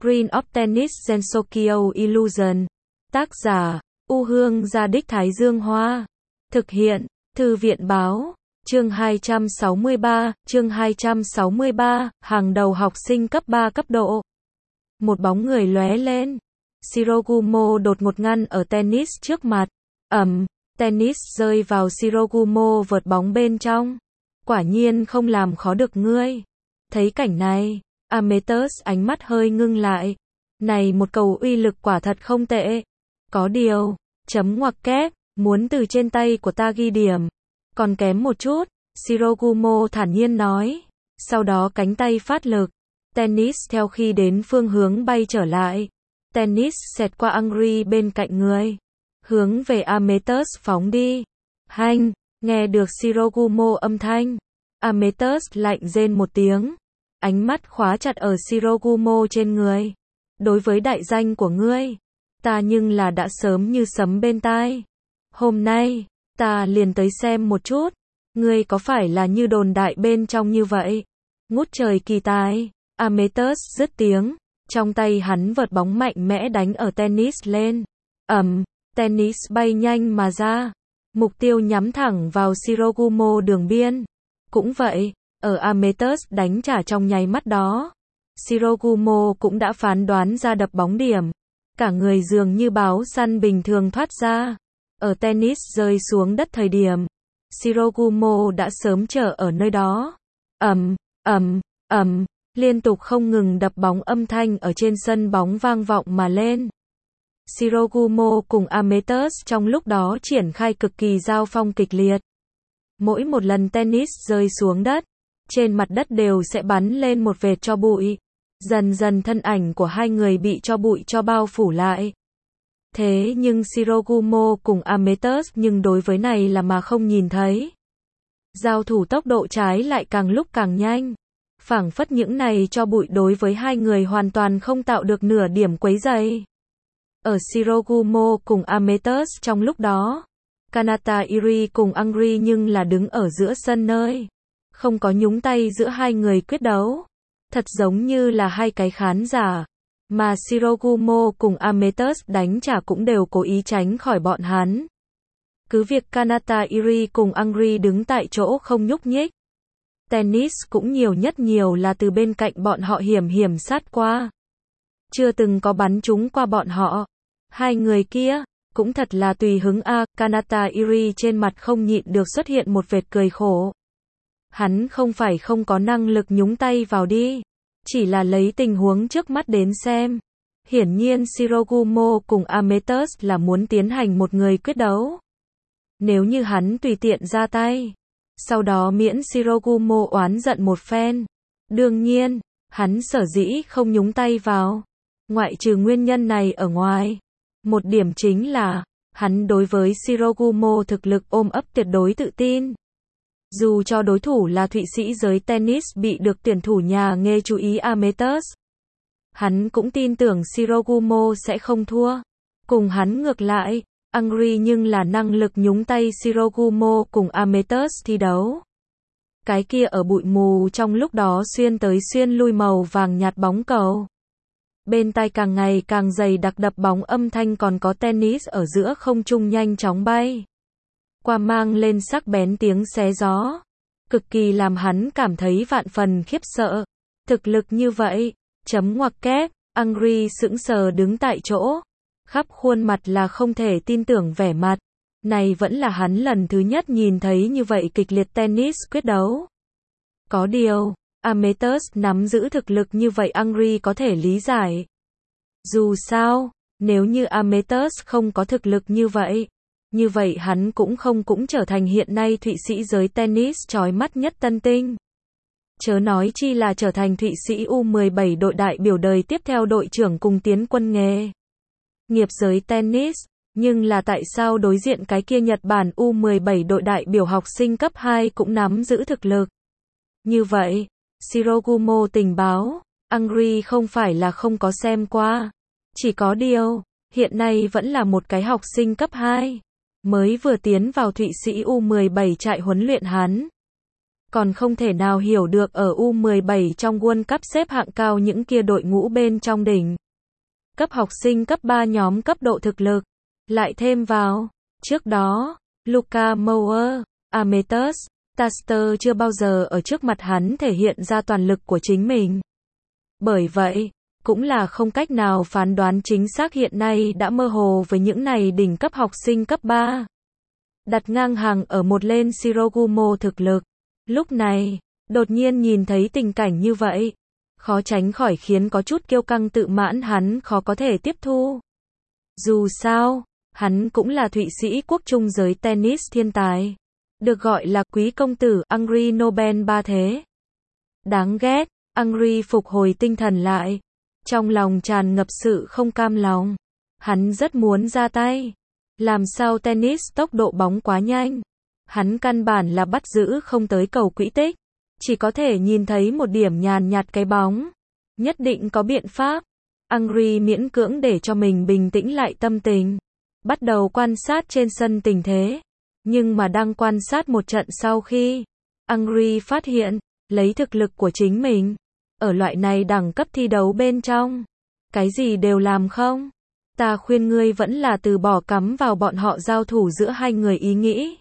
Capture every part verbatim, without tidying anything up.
Green of Tennis Gensokyo Illusion. Tác giả, U Hương Gia Đích Thái Dương Hoa. Thực hiện, Thư viện Báo. Chương hai trăm sáu mươi ba, chương hai trăm sáu mươi ba, hàng đầu học sinh cấp ba cấp độ. Một bóng người lóe lên. Shirogumo đột ngột ngăn ở tennis trước mặt. Ầm, tennis rơi vào Shirogumo vợt bóng bên trong. Quả nhiên không làm khó được ngươi. Thấy cảnh này, Amethyst ánh mắt hơi ngưng lại. Này một cầu uy lực quả thật không tệ. Có điều, chấm ngoặc kép, muốn từ trên tay của ta ghi điểm. Còn kém một chút, Shirogumo thản nhiên nói. Sau đó cánh tay phát lực. Tennis theo khi đến phương hướng bay trở lại. Tennis xẹt qua Angry bên cạnh người. Hướng về Amethyst phóng đi. Hanh, nghe được Shirogumo âm thanh. Amethyst lạnh rên một tiếng. Ánh mắt khóa chặt ở Shirogumo trên người. Đối với đại danh của ngươi, ta nhưng là đã sớm như sấm bên tai. Hôm nay, ta liền tới xem một chút. Ngươi có phải là như đồn đại bên trong như vậy? Ngút trời kỳ tài. Amethyst dứt tiếng. Trong tay hắn vợt bóng mạnh mẽ đánh ở tennis lên. Ầm, tennis bay nhanh mà ra. Mục tiêu nhắm thẳng vào Shirogumo đường biên. Cũng vậy, ở Amethyst đánh trả trong nháy mắt đó, Shirogumo cũng đã phán đoán ra đập bóng điểm. Cả người dường như báo săn bình thường thoát ra. Ở tennis rơi xuống đất thời điểm, Shirogumo đã sớm chờ ở nơi đó. Ầm, ầm, ầm, liên tục không ngừng đập bóng âm thanh ở trên sân bóng vang vọng mà lên. Shirogumo cùng Amethyst trong lúc đó triển khai cực kỳ giao phong kịch liệt. Mỗi một lần tennis rơi xuống đất, trên mặt đất đều sẽ bắn lên một vệt tro bụi. Dần dần thân ảnh của hai người bị tro bụi cho bao phủ lại. Thế nhưng Shirogumo cùng Amethyst nhưng đối với này là mà không nhìn thấy. Giao thủ tốc độ trái lại càng lúc càng nhanh. Phảng phất những này tro bụi đối với hai người hoàn toàn không tạo được nửa điểm quấy rầy. Ở Shirogumo cùng Amethyst trong lúc đó, Kanata Iri cùng Angry nhưng là đứng ở giữa sân nơi. Không có nhúng tay giữa hai người quyết đấu. Thật giống như là hai cái khán giả. Mà Shirogumo cùng Amethyst đánh trả cũng đều cố ý tránh khỏi bọn hắn. Cứ việc Kanata Iri cùng Angry đứng tại chỗ không nhúc nhích. Tennis cũng nhiều nhất nhiều là từ bên cạnh bọn họ hiểm hiểm sát qua. Chưa từng có bắn trúng qua bọn họ. Hai người kia, cũng thật là tùy hứng a. À, Kanata Iri trên mặt không nhịn được xuất hiện một vệt cười khổ. Hắn không phải không có năng lực nhúng tay vào đi. Chỉ là lấy tình huống trước mắt đến xem. Hiển nhiên Shirogumo cùng Amethyst là muốn tiến hành một người quyết đấu. Nếu như hắn tùy tiện ra tay, sau đó miễn Shirogumo oán giận một phen. Đương nhiên, hắn sở dĩ không nhúng tay vào. Ngoại trừ nguyên nhân này ở ngoài. Một điểm chính là, hắn đối với Shirogumo thực lực ôm ấp tuyệt đối tự tin. Dù cho đối thủ là Thụy Sĩ giới tennis bị được tuyển thủ nhà nghề chú ý Amethyst, hắn cũng tin tưởng Shirogumo sẽ không thua. Cùng hắn ngược lại, Angry nhưng là năng lực nhúng tay Shirogumo cùng Amethyst thi đấu. Cái kia ở bụi mù trong lúc đó xuyên tới xuyên lui màu vàng nhạt bóng cầu. Bên tai càng ngày càng dày đặc đập bóng âm thanh còn có tennis ở giữa không trung nhanh chóng bay. Qua mang lên sắc bén tiếng xé gió. Cực kỳ làm hắn cảm thấy vạn phần khiếp sợ. Thực lực như vậy, chấm ngoặc kép, Angry sững sờ đứng tại chỗ. Khắp khuôn mặt là không thể tin tưởng vẻ mặt. Này vẫn là hắn lần thứ nhất nhìn thấy như vậy kịch liệt tennis quyết đấu. Có điều, Amethyst nắm giữ thực lực như vậy Angry có thể lý giải. Dù sao, nếu như Amethyst không có thực lực như vậy, như vậy hắn cũng không cũng trở thành hiện nay Thụy Sĩ giới tennis chói mắt nhất tân tinh. Chớ nói chi là trở thành Thụy Sĩ U mười bảy đội đại biểu đời tiếp theo đội trưởng cùng tiến quân nghề nghiệp giới tennis. Nhưng là tại sao đối diện cái kia Nhật Bản U mười bảy đội đại biểu học sinh cấp hai cũng nắm giữ thực lực? Như vậy, Shirogumo tình báo, Angry không phải là không có xem qua. Chỉ có điều, hiện nay vẫn là một cái học sinh cấp hai. Mới vừa tiến vào Thụy Sĩ U mười bảy trại huấn luyện hắn. còn không thể nào hiểu được ở U mười bảy trong World Cup xếp hạng cao những kia đội ngũ bên trong đỉnh cấp học sinh cấp ba nhóm cấp độ thực lực. Lại thêm vào, trước đó, Luka Mower, Amethyst, Taster chưa bao giờ ở trước mặt hắn thể hiện ra toàn lực của chính mình. Bởi vậy, cũng là không cách nào phán đoán chính xác hiện nay đã mơ hồ với những này đỉnh cấp học sinh cấp ba. Đặt ngang hàng ở một lên Shirogumo thực lực. Lúc này, đột nhiên nhìn thấy tình cảnh như vậy, khó tránh khỏi khiến có chút kiêu căng tự mãn hắn khó có thể tiếp thu. Dù sao, hắn cũng là Thụy Sĩ quốc trung giới tennis thiên tài, được gọi là quý công tử Angry Nobel ba thế. Đáng ghét, Angry phục hồi tinh thần lại, trong lòng tràn ngập sự không cam lòng. Hắn rất muốn ra tay. Làm sao tennis tốc độ bóng quá nhanh. Hắn căn bản là bắt giữ không tới cầu quỹ tích. Chỉ có thể nhìn thấy một điểm nhàn nhạt cái bóng. Nhất định có biện pháp. Angry miễn cưỡng để cho mình bình tĩnh lại tâm tình. Bắt đầu quan sát trên sân tình thế. Nhưng mà đang quan sát một trận sau khi, Angry phát hiện, lấy thực lực của chính mình, ở loại này đẳng cấp thi đấu bên trong, cái gì đều làm không. Ta khuyên ngươi vẫn là từ bỏ cắm vào bọn họ giao thủ giữa hai người ý nghĩ.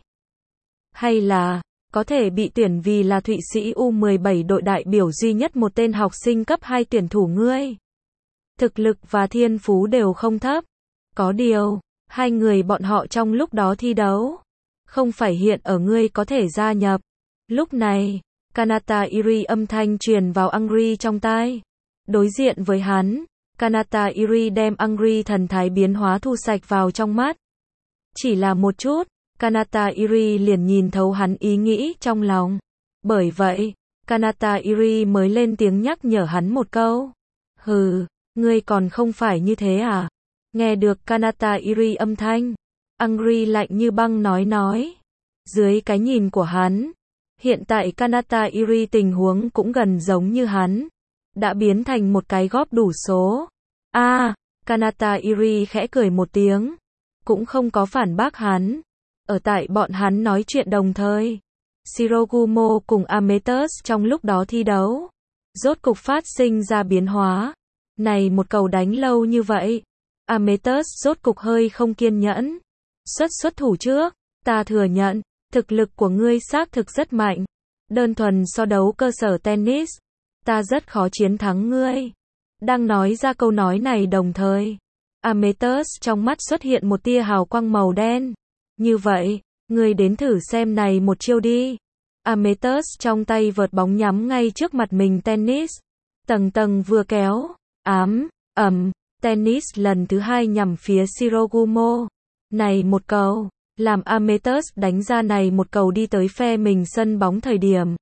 Hay là, có thể bị tuyển vì là Thụy Sĩ U mười bảy đội đại biểu duy nhất một tên học sinh cấp hai tuyển thủ ngươi. Thực lực và thiên phú đều không thấp. Có điều, hai người bọn họ trong lúc đó thi đấu, không phải hiện ở ngươi có thể gia nhập. Lúc này, Kanata Iri âm thanh truyền vào Angry trong tai. Đối diện với hắn, Kanata Iri đem Angry thần thái biến hóa thu sạch vào trong mắt. Chỉ là một chút, Kanata Iri liền nhìn thấu hắn ý nghĩ trong lòng. Bởi vậy, Kanata Iri mới lên tiếng nhắc nhở hắn một câu. Hừ, ngươi còn không phải như thế à? Nghe được Kanata Iri âm thanh, Angry lạnh như băng nói nói. Dưới cái nhìn của hắn, hiện tại Kanata Iri tình huống cũng gần giống như hắn. Đã biến thành một cái góp đủ số. A, à, Kanata Iri khẽ cười một tiếng. Cũng không có phản bác hắn. Ở tại bọn hắn nói chuyện đồng thời, Shirogumo cùng Amethyst trong lúc đó thi đấu, rốt cục phát sinh ra biến hóa. Này một cầu đánh lâu như vậy, Amethyst rốt cục hơi không kiên nhẫn. Xuất xuất thủ trước, ta thừa nhận, thực lực của ngươi xác thực rất mạnh. Đơn thuần so đấu cơ sở tennis, ta rất khó chiến thắng ngươi. Đang nói ra câu nói này đồng thời, Amethyst trong mắt xuất hiện một tia hào quang màu đen. Như vậy, ngươi đến thử xem này một chiêu đi. Amethyst trong tay vợt bóng nhắm ngay trước mặt mình tennis. Tầng tầng vừa kéo, ám, ầm, tennis lần thứ hai nhằm phía Shirogumo. Này một cầu, làm Amethyst đánh ra này một cầu đi tới phe mình sân bóng thời điểm.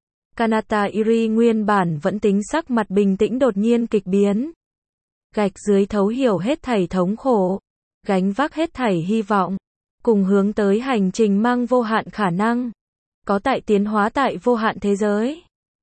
Kanata Iri nguyên bản vẫn tính sắc mặt bình tĩnh đột nhiên kịch biến. Gạch dưới thấu hiểu hết thảy thống khổ, gánh vác hết thảy hy vọng, cùng hướng tới hành trình mang vô hạn khả năng. Có tại tiến hóa tại vô hạn thế giới.